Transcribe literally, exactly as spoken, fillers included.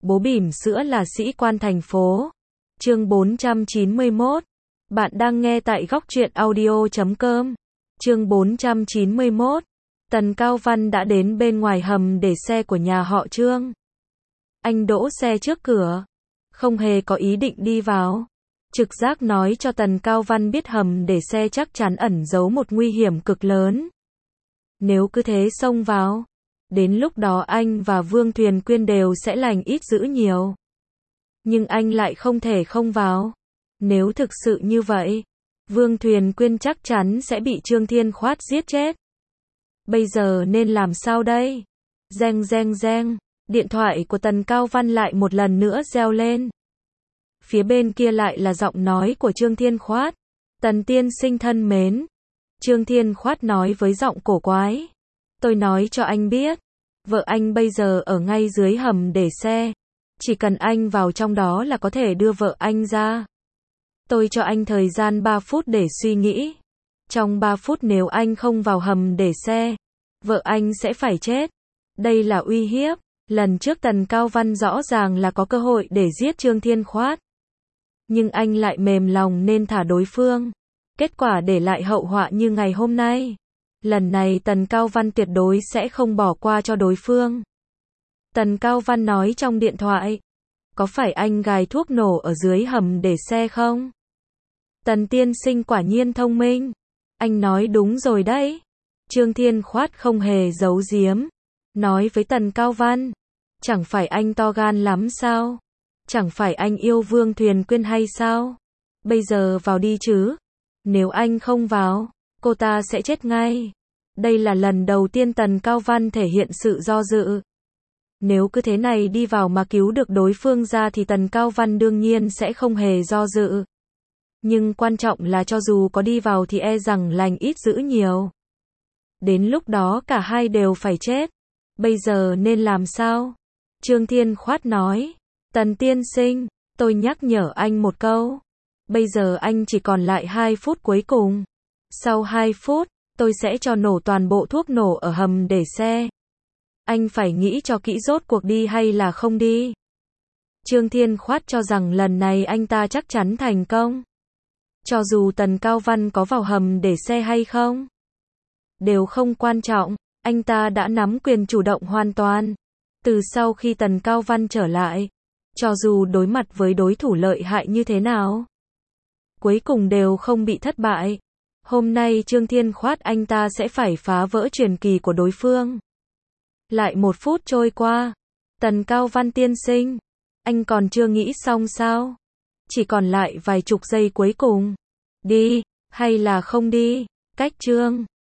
Bố bỉm sữa là sĩ quan thành phố. Chương bốn trăm chín mươi mốt. Bạn đang nghe tại góc truyện audio chấm com. Chương bốn trăm chín mươi mốt. Tần Cao Văn đã đến bên ngoài hầm để xe của nhà họ Trương. Anh đỗ xe trước cửa, không hề có ý định đi vào. Trực giác nói cho Tần Cao Văn biết hầm để xe chắc chắn ẩn giấu một nguy hiểm cực lớn. Nếu cứ thế xông vào, đến lúc đó anh và Vương Thuyền Quyên đều sẽ lành ít dữ nhiều. Nhưng anh lại không thể không vào. Nếu thực sự như vậy, Vương Thuyền Quyên chắc chắn sẽ bị Trương Thiên Khoát giết chết. Bây giờ nên làm sao đây? Reng reng reng, điện thoại của Tần Cao Văn lại một lần nữa reo lên. Phía bên kia lại là giọng nói của Trương Thiên Khoát. Tần tiên sinh thân mến. Trương Thiên Khoát nói với giọng cổ quái. Tôi nói cho anh biết, vợ anh bây giờ ở ngay dưới hầm để xe. Chỉ cần anh vào trong đó là có thể đưa vợ anh ra. Tôi cho anh thời gian ba phút để suy nghĩ. Trong ba phút nếu anh không vào hầm để xe, vợ anh sẽ phải chết. Đây là uy hiếp. Lần trước Tần Cao Văn rõ ràng là có cơ hội để giết Trương Thiên Khoát. Nhưng anh lại mềm lòng nên thả đối phương. Kết quả để lại hậu họa như ngày hôm nay. Lần này Tần Cao Văn tuyệt đối sẽ không bỏ qua cho đối phương. Tần Cao Văn nói trong điện thoại. Có phải anh gài thuốc nổ ở dưới hầm để xe không? Tần tiên sinh quả nhiên thông minh. Anh nói đúng rồi đấy. Trương Thiên Khoát không hề giấu giếm. Nói với Tần Cao Văn. Chẳng phải anh to gan lắm sao? Chẳng phải anh yêu Vương Thuyền Quyên hay sao? Bây giờ vào đi chứ. Nếu anh không vào, cô ta sẽ chết ngay. Đây là lần đầu tiên Tần Cao Văn thể hiện sự do dự. Nếu cứ thế này đi vào mà cứu được đối phương ra thì Tần Cao Văn đương nhiên sẽ không hề do dự. Nhưng quan trọng là cho dù có đi vào thì e rằng lành ít dữ nhiều. Đến lúc đó cả hai đều phải chết. Bây giờ nên làm sao? Trương Thiên Khoát nói. Tần tiên sinh, tôi nhắc nhở anh một câu. Bây giờ anh chỉ còn lại hai phút cuối cùng. Sau hai phút, tôi sẽ cho nổ toàn bộ thuốc nổ ở hầm để xe. Anh phải nghĩ cho kỹ rốt cuộc đi hay là không đi. Trương Thiên Khoát cho rằng lần này anh ta chắc chắn thành công. Cho dù Tần Cao Văn có vào hầm để xe hay không, đều không quan trọng, anh ta đã nắm quyền chủ động hoàn toàn. Từ sau khi Tần Cao Văn trở lại, cho dù đối mặt với đối thủ lợi hại như thế nào, cuối cùng đều không bị thất bại. Hôm nay Trương Thiên Khoát anh ta sẽ phải phá vỡ truyền kỳ của đối phương. Lại một phút trôi qua. Tần Cao Văn tiên sinh, anh còn chưa nghĩ xong sao? Chỉ còn lại vài chục giây cuối cùng. Đi, hay là không đi? Cách Trương